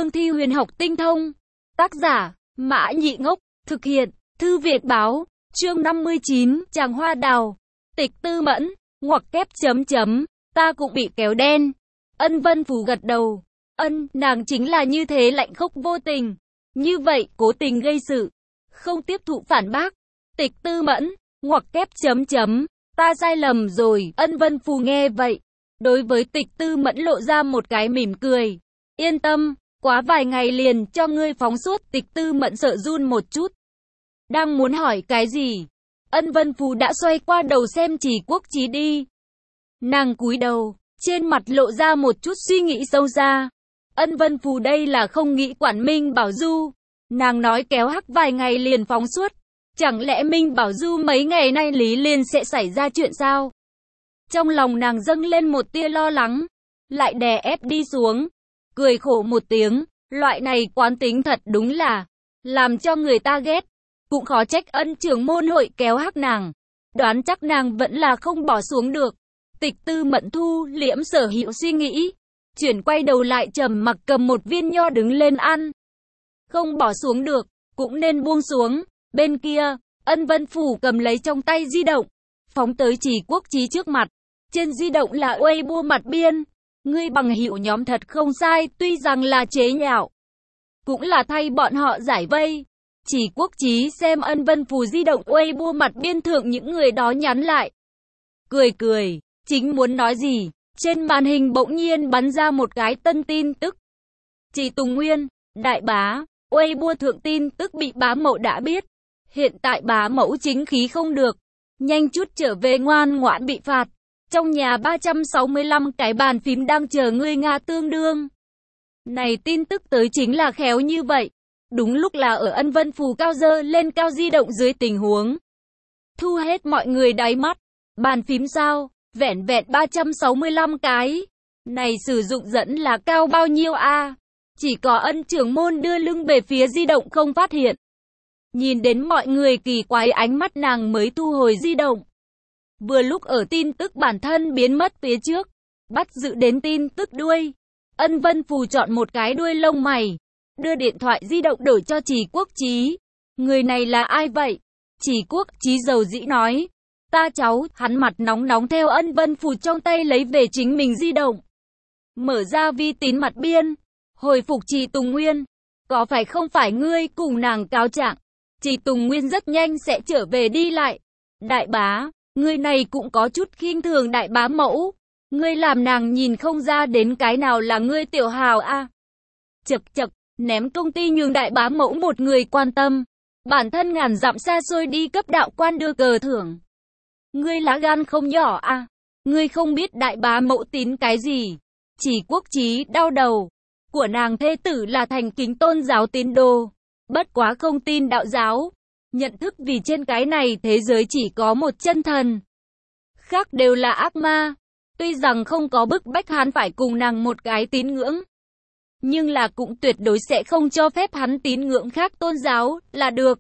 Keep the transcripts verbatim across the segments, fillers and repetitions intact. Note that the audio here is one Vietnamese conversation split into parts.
cương thi huyền học tinh thông. Tác giả, Mã Nhị Ngốc, thực hiện, Thư Việt Báo, chương năm mươi chín, Chàng Hoa Đào, Tịch Tư Mẫn, ngoặc kép chấm chấm, ta cũng bị kéo đen. Ân Vân Phù gật đầu, ân, nàng chính là như thế lạnh khốc vô tình, như vậy cố tình gây sự, không tiếp thụ phản bác. Tịch Tư Mẫn, ngoặc kép chấm chấm, ta sai lầm rồi. Ân Vân Phù nghe vậy, đối với Tịch Tư Mẫn lộ ra một cái mỉm cười. Yên tâm, quá vài ngày liền cho ngươi phóng suốt. Tịch Tư Mẫn sợ run một chút, đang muốn hỏi cái gì, Ân Vân Phù đã xoay qua đầu xem Trì Quốc Chí đi. Nàng cúi đầu, trên mặt lộ ra một chút suy nghĩ sâu xa. Ân Vân Phù đây là không nghĩ quản Minh Bảo Du. Nàng nói kéo hắc vài ngày liền phóng suốt, chẳng lẽ Minh Bảo Du mấy ngày nay Lý Liên sẽ xảy ra chuyện sao? Trong lòng nàng dâng lên một tia lo lắng, lại đè ép đi xuống, cười khổ một tiếng, loại này quán tính thật đúng là làm cho người ta ghét. Cũng khó trách Ân trưởng môn hội kéo hắc nàng, đoán chắc nàng vẫn là không bỏ xuống được. Tịch Tư Mẫn thu liễm sở hữu suy nghĩ, chuyển quay đầu lại trầm mặc cầm một viên nho đứng lên ăn. Không bỏ xuống được, cũng nên buông xuống. Bên kia, Ân Vân Phù cầm lấy trong tay di động, phóng tới Trì Quốc Chí trước mặt. Trên di động là Weibo mặt biên, ngươi bằng hữu nhóm thật không sai, tuy rằng là chế nhạo, cũng là thay bọn họ giải vây. Trì Quốc Chí xem Ân Vân Phù di động Weibo mặt biên thượng những người đó nhắn lại, cười cười, chính muốn nói gì, trên màn hình bỗng nhiên bắn ra một cái tân tin tức. Trì Tùng Nguyên, đại bá, Weibo thượng tin tức bị bá mẫu đã biết. Hiện tại bá mẫu chính khí không được, nhanh chút trở về ngoan ngoãn bị phạt. Trong nhà ba trăm sáu mươi lăm cái bàn phím đang chờ ngươi Nga tương đương. Này tin tức tới chính là khéo như vậy. Đúng lúc là ở Ân Vân Phù cao dơ lên cao di động dưới tình huống thu hết mọi người đáy mắt. Bàn phím sao? Vẹn vẹn ba trăm sáu mươi lăm cái. Này sử dụng dẫn là cao bao nhiêu a? Chỉ có Ân trưởng môn đưa lưng về phía di động không phát hiện. Nhìn đến mọi người kỳ quái ánh mắt nàng mới thu hồi di động. Vừa lúc ở tin tức bản thân biến mất phía trước, bắt giữ đến tin tức đuôi. Ân Vân Phù chọn một cái đuôi lông mày, đưa điện thoại di động đổi cho Trì Quốc Chí. Người này là ai vậy? Trì Quốc Chí dầu dĩ nói. Ta cháu. Hắn mặt nóng nóng theo Ân Vân Phù trong tay lấy về chính mình di động. Mở ra vi tín mặt biên, hồi phục Trì Tùng Nguyên. Có phải không phải ngươi cùng nàng cáo trạng? Trì Tùng Nguyên rất nhanh sẽ trở về đi lại. Đại bá, ngươi này cũng có chút khinh thường đại bá mẫu. Ngươi làm nàng nhìn không ra đến cái nào là ngươi tiểu hào a. À? Chật chật, ném công ty nhường đại bá mẫu một người quan tâm. Bản thân ngàn dặm xa xôi đi cấp đạo quan đưa cờ thưởng. Ngươi lá gan không nhỏ a. À? Ngươi không biết đại bá mẫu tín cái gì. Trì Quốc Chí đau đầu. Của nàng thê tử là thành kính tôn giáo tín đồ. Bất quá không tin đạo giáo. Nhận thức vì trên cái này thế giới chỉ có một chân thần, khác đều là ác ma. Tuy rằng không có bức bách hắn phải cùng nàng một cái tín ngưỡng, nhưng là cũng tuyệt đối sẽ không cho phép hắn tín ngưỡng khác tôn giáo là được.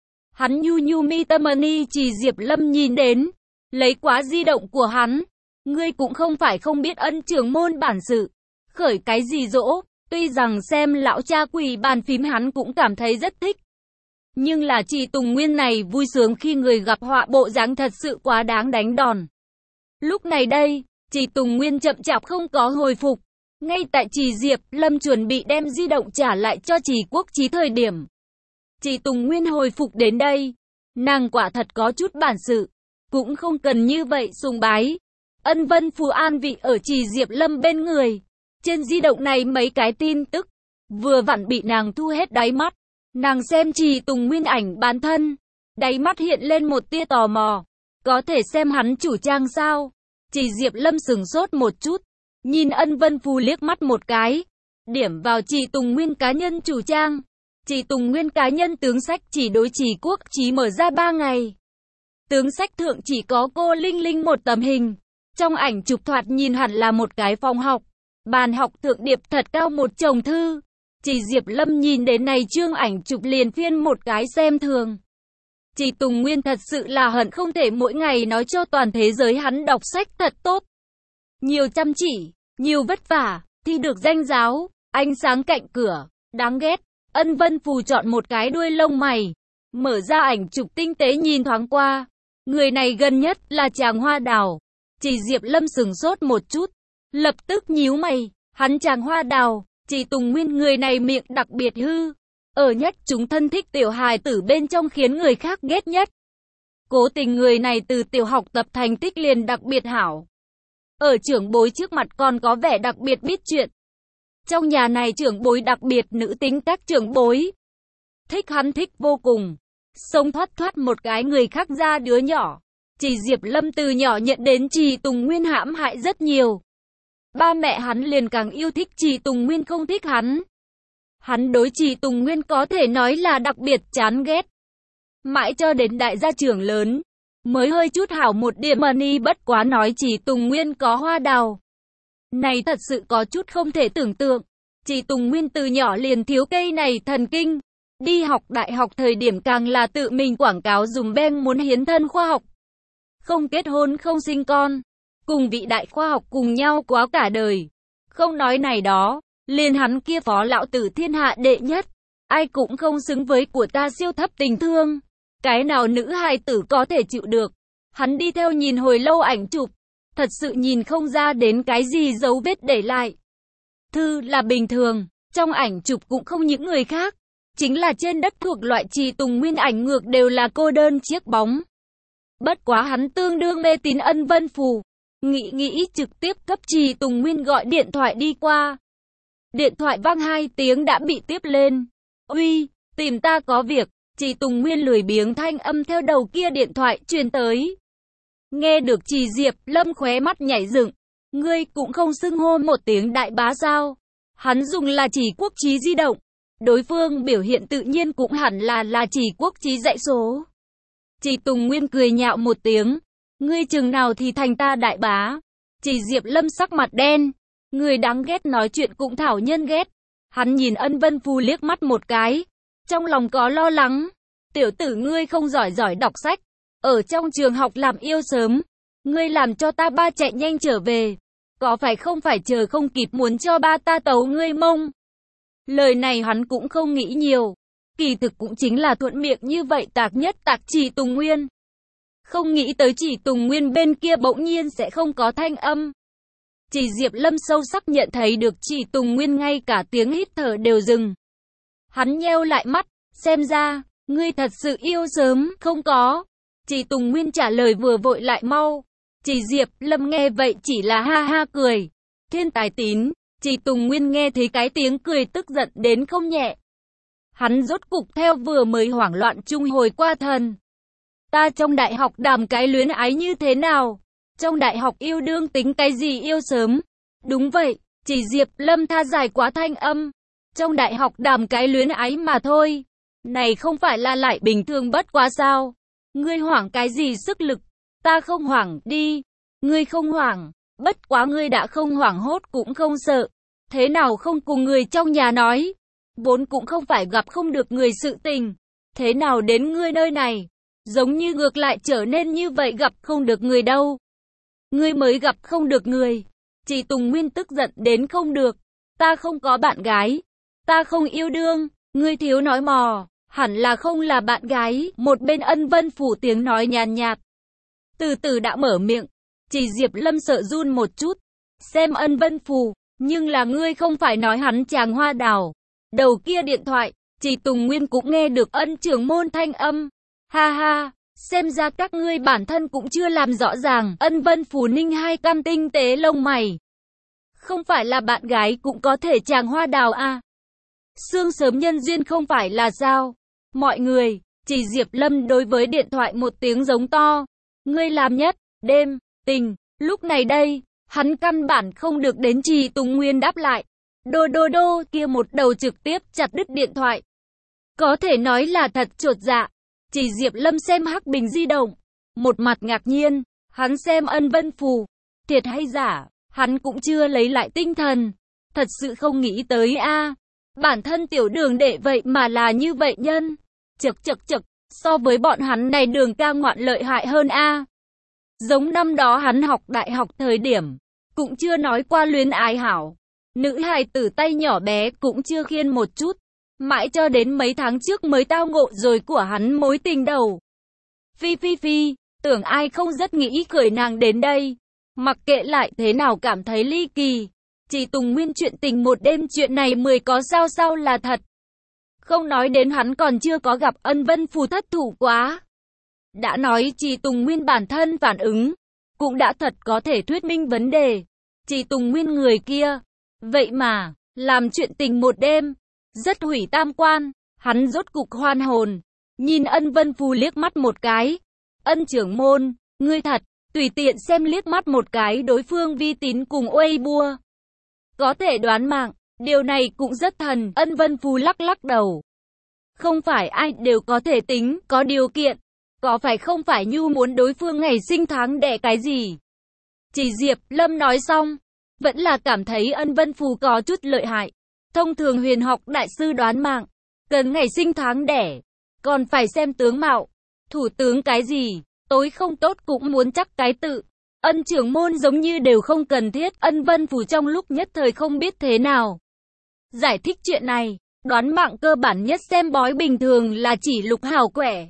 Hắn nhu nhu mi tâm ni. Trì Diệp Lâm nhìn đến, lấy quá di động của hắn. Ngươi cũng không phải không biết Ân trưởng môn bản sự, khởi cái gì dỗ. Tuy rằng xem lão cha quỳ bàn phím hắn cũng cảm thấy rất thích, nhưng là Trì Tùng Nguyên này vui sướng khi người gặp họa bộ dáng thật sự quá đáng đánh đòn. Lúc này đây, Trì Tùng Nguyên chậm chạp không có hồi phục. Ngay tại Trì Diệp Lâm chuẩn bị đem di động trả lại cho Trì Quốc Chí thời điểm, Trì Tùng Nguyên hồi phục đến đây. Nàng quả thật có chút bản sự, cũng không cần như vậy sùng bái. Ân Vân Phù an vị ở Trì Diệp Lâm bên người. Trên di động này mấy cái tin tức, vừa vặn bị nàng thu hết đáy mắt. Nàng xem Trì Tùng Nguyên ảnh bản thân, đáy mắt hiện lên một tia tò mò. Có thể xem hắn chủ trang sao? Trì Diệp Lâm sừng sốt một chút, nhìn Ân Vân Phù liếc mắt một cái, điểm vào Trì Tùng Nguyên cá nhân chủ trang. Trì Tùng Nguyên cá nhân tướng sách chỉ đối Trì Quốc Chí mở ra ba ngày. Tướng sách thượng chỉ có cô Linh Linh một tấm hình. Trong ảnh chụp thoạt nhìn hẳn là một cái phòng học. Bàn học thượng điệp thật cao một chồng thư. Trì Diệp Lâm nhìn đến này chương ảnh chụp liền phiên một cái xem thường. Trì Tùng Nguyên thật sự là hận không thể mỗi ngày nói cho toàn thế giới hắn đọc sách thật tốt, nhiều chăm chỉ, nhiều vất vả, thi được danh giáo. Ánh sáng cạnh cửa, đáng ghét. Ân Vân Phù chọn một cái đuôi lông mày, mở ra ảnh chụp tinh tế nhìn thoáng qua. Người này gần nhất là chàng Hoa Đào. Chị Diệp Lâm sửng sốt một chút, lập tức nhíu mày. Hắn chàng Hoa Đào, chị Tùng Nguyên, người này miệng đặc biệt hư. Ở nhất chúng thân thích tiểu hài tử bên trong khiến người khác ghét nhất. Cố tình người này từ tiểu học tập thành tích liền đặc biệt hảo. Ở trưởng bối trước mặt còn có vẻ đặc biệt biết chuyện. Trong nhà này trưởng bối đặc biệt nữ tính các trưởng bối. Thích hắn thích vô cùng. Sống thoát thoát một cái người khác ra đứa nhỏ. Chị Diệp Lâm từ nhỏ nhận đến chị Tùng Nguyên hãm hại rất nhiều. Ba mẹ hắn liền càng yêu thích chị Tùng Nguyên không thích hắn. Hắn đối chị Tùng Nguyên có thể nói là đặc biệt chán ghét. Mãi cho đến đại gia trưởng lớn, mới hơi chút hảo một điểm money, bất quá nói chị Tùng Nguyên có Hoa Đào. Này thật sự có chút không thể tưởng tượng. Chị Tùng Nguyên từ nhỏ liền thiếu cây này thần kinh. Đi học đại học thời điểm càng là tự mình quảng cáo dùng beng muốn hiến thân khoa học. Không kết hôn không sinh con. Cùng vị đại khoa học cùng nhau quá cả đời. Không nói này đó, liền hắn kia phó lão tử thiên hạ đệ nhất. Ai cũng không xứng với của ta siêu thấp tình thương. Cái nào nữ hài tử có thể chịu được. Hắn đi theo nhìn hồi lâu ảnh chụp. Thật sự nhìn không ra đến cái gì dấu vết để lại. Thư là bình thường, trong ảnh chụp cũng không những người khác. Chính là trên đất thuộc loại chị Tùng Nguyên ảnh ngược đều là cô đơn chiếc bóng. Bất quá hắn tương đương mê tín Ân Vân Phù. Nghĩ nghĩ trực tiếp cấp chị Tùng Nguyên gọi điện thoại đi qua. Điện thoại vang hai tiếng đã bị tiếp lên. Uy, tìm ta có việc. Chị Tùng Nguyên lười biếng thanh âm theo đầu kia điện thoại truyền tới. Nghe được chị Diệp Lâm khóe mắt nhảy dựng. Ngươi cũng không xưng hô một tiếng đại bá sao? Hắn dùng là chỉ quốc chí di động. Đối phương biểu hiện tự nhiên cũng hẳn là là chỉ quốc chí dãy số. Chị Tùng Nguyên cười nhạo một tiếng. Ngươi chừng nào thì thành ta đại bá. Chị Diệp Lâm sắc mặt đen. Người đáng ghét nói chuyện cũng thảo nhân ghét. Hắn nhìn Ân Vân Phù liếc mắt một cái. Trong lòng có lo lắng. Tiểu tử ngươi không giỏi giỏi đọc sách. Ở trong trường học làm yêu sớm. Ngươi làm cho ta ba chạy nhanh trở về. Có phải không phải chờ không kịp muốn cho ba ta tấu ngươi mông? Lời này hắn cũng không nghĩ nhiều. Kỳ thực cũng chính là thuận miệng như vậy tạc nhất tạc chị Tùng Nguyên. Không nghĩ tới chị Tùng Nguyên bên kia bỗng nhiên sẽ không có thanh âm. Chị Diệp Lâm sâu sắc nhận thấy được chị Tùng Nguyên ngay cả tiếng hít thở đều dừng. Hắn nheo lại mắt, xem ra, ngươi thật sự yêu sớm, không có. Chị Tùng Nguyên trả lời vừa vội lại mau. Chị Diệp Lâm nghe vậy chỉ là ha ha cười. Thiên tài tín, chị Tùng Nguyên nghe thấy cái tiếng cười tức giận đến không nhẹ. Hắn rốt cục theo vừa mới hoảng loạn chung hồi qua thần. Ta trong đại học đàm cái luyến ái như thế nào? Trong đại học yêu đương tính cái gì yêu sớm? Đúng vậy, chị Diệp Lâm tha dài quá thanh âm. Trong đại học đàm cái luyến ái mà thôi. Này không phải là lại bình thường bất quá sao? Ngươi hoảng cái gì sức lực? Ta không hoảng, đi. Ngươi không hoảng, bất quá ngươi đã không hoảng hốt cũng không sợ. Thế nào không cùng người trong nhà nói? Vốn cũng không phải gặp không được người sự tình. Thế nào đến ngươi nơi này? Giống như ngược lại trở nên như vậy gặp không được người đâu. Ngươi mới gặp không được người. Chị Tùng Nguyên tức giận đến không được. Ta không có bạn gái. Ta không yêu đương. Ngươi thiếu nói mò. Hẳn là không là bạn gái. Một bên Ân Vân Phủ tiếng nói nhàn nhạt. Từ từ đã mở miệng. Chị Diệp Lâm sợ run một chút. Xem Ân Vân Phù. Nhưng là ngươi không phải nói hắn chàng Hoa Đào. Đầu kia điện thoại. Chị Tùng Nguyên cũng nghe được Ân trưởng môn thanh âm. Ha ha. Xem ra các ngươi bản thân cũng chưa làm rõ ràng. Ân Vân Phù ninh hai căn tinh tế lông mày. Không phải là bạn gái cũng có thể chàng Hoa Đào à? Sương sớm nhân duyên không phải là sao? Mọi người, chị Diệp Lâm đối với điện thoại một tiếng giống to. Ngươi làm nhất, đêm, tình, lúc này đây, hắn căn bản không được đến chị Tùng Nguyên đáp lại. Đô đô đô kia một đầu trực tiếp chặt đứt điện thoại. Có thể nói là thật chột dạ. Chị Diệp Lâm xem hắc bình di động. Một mặt ngạc nhiên, hắn xem Ân Vân Phù. Thiệt hay giả, hắn cũng chưa lấy lại tinh thần. Thật sự không nghĩ tới a à. Bản thân tiểu đường đệ vậy mà là như vậy nhân. Chật chật chật, so với bọn hắn này đường ca ngoạn lợi hại hơn a à. Giống năm đó hắn học đại học thời điểm, cũng chưa nói qua luyến ái hảo. Nữ hài tử tay nhỏ bé cũng chưa khiên một chút. Mãi cho đến mấy tháng trước mới tao ngộ rồi của hắn mối tình đầu. Phi phi phi, tưởng ai không rất nghĩ cười nàng đến đây. Mặc kệ lại thế nào cảm thấy ly kỳ. Chỉ Tùng Nguyên chuyện tình một đêm chuyện này mười có sao sao là thật. Không nói đến hắn còn chưa có gặp Ân Vân Phù thất thủ quá. Đã nói Chỉ Tùng Nguyên bản thân phản ứng. Cũng đã thật có thể thuyết minh vấn đề. Chỉ Tùng Nguyên người kia. Vậy mà, làm chuyện tình một đêm. Rất hủy tam quan. Hắn rốt cục hoan hồn. Nhìn Ân Vân Phù liếc mắt một cái. Ân trưởng môn, ngươi thật. Tùy tiện xem liếc mắt một cái đối phương Vi Tín cùng Uây Bua. Có thể đoán mạng. Điều này cũng rất thần. Ân Vân Phù lắc lắc đầu. Không phải ai đều có thể tính, có điều kiện. Có phải không phải Nhu muốn đối phương ngày sinh tháng đẻ cái gì? Chỉ Diệp Lâm nói xong. Vẫn là cảm thấy Ân Vân Phù có chút lợi hại. Thông thường huyền học đại sư đoán mạng. Cần ngày sinh tháng đẻ. Còn phải xem tướng mạo. Thủ tướng cái gì? Tối không tốt cũng muốn chắc cái tự. Ân trưởng môn giống như đều không cần thiết. Ân Vân Phù trong lúc nhất thời không biết thế nào giải thích chuyện này. Đoán mạng cơ bản nhất xem bói bình thường là chỉ lục hào quẻ.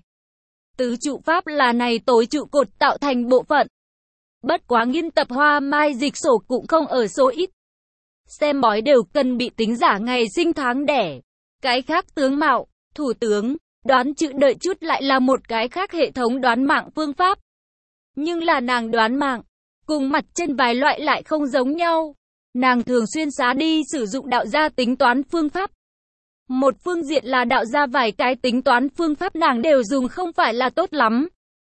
Tứ trụ pháp là này tối trụ cột tạo thành bộ phận. Bất quá nghiên tập hoa mai dịch sổ cũng không ở số ít. Xem bói đều cần bị tính giả ngày sinh tháng đẻ. Cái khác tướng mạo, thủ tướng, đoán chữ đợi chút lại là một cái khác hệ thống đoán mạng phương pháp. Nhưng là nàng đoán mạng, cùng mặt trên vài loại lại không giống nhau. Nàng thường xuyên xá đi sử dụng đạo gia tính toán phương pháp. Một phương diện là đạo gia vài cái tính toán phương pháp nàng đều dùng không phải là tốt lắm.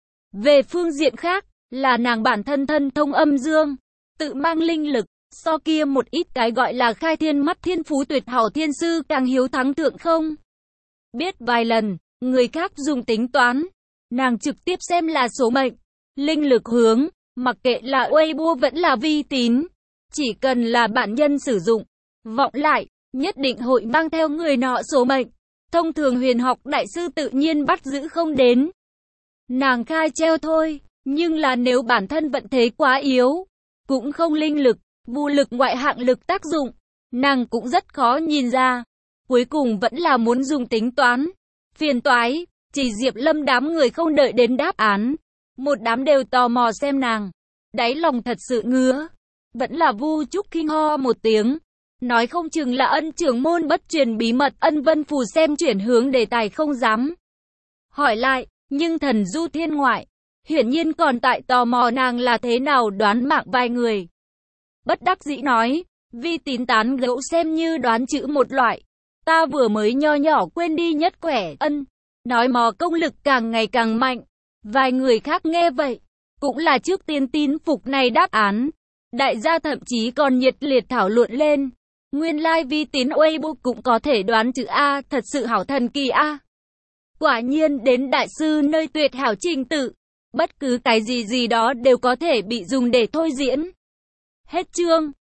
Về phương diện khác, là nàng bản thân thân thông âm dương, tự mang linh lực, so kia một ít cái gọi là khai thiên mắt thiên phú tuyệt hảo thiên sư càng hiếu thắng thượng không. Biết vài lần, người khác dùng tính toán, nàng trực tiếp xem là số mệnh, linh lực hướng, mặc kệ là Weibo vẫn là Vi Tín, chỉ cần là bản nhân sử dụng, vọng lại, nhất định hội mang theo người nọ số mệnh. Thông thường huyền học đại sư tự nhiên bắt giữ không đến. Nàng khai treo thôi, nhưng là nếu bản thân vận thế quá yếu, cũng không linh lực, vô lực ngoại hạng lực tác dụng, nàng cũng rất khó nhìn ra. Cuối cùng vẫn là muốn dùng tính toán. Phiền toái, chỉ Diệp Lâm đám người không đợi đến đáp án. Một đám đều tò mò xem nàng. Đáy lòng thật sự ngứa. Vẫn là Vu Trúc Kinh ho một tiếng. Nói không chừng là Ân trưởng môn bất truyền bí mật. Ân Vân Phù xem chuyển hướng đề tài không dám hỏi lại. Nhưng thần du thiên ngoại, hiển nhiên còn tại tò mò nàng là thế nào đoán mạng vài người. Bất đắc dĩ nói, Vi Tín tán gẫu xem như đoán chữ một loại. Ta vừa mới nho nhỏ quên đi nhất quẻ. Ân, nói mò công lực càng ngày càng mạnh. Vài người khác nghe vậy, cũng là trước tiên tin phục này đáp án. Đại gia thậm chí còn nhiệt liệt thảo luận lên. Nguyên lai Vi Tín Weibo cũng có thể đoán chữ A, thật sự hảo thần kỳ A. Quả nhiên đến đại sư nơi tuyệt hảo trình tự. Bất cứ cái gì gì đó đều có thể bị dùng để thôi diễn. Hết chương.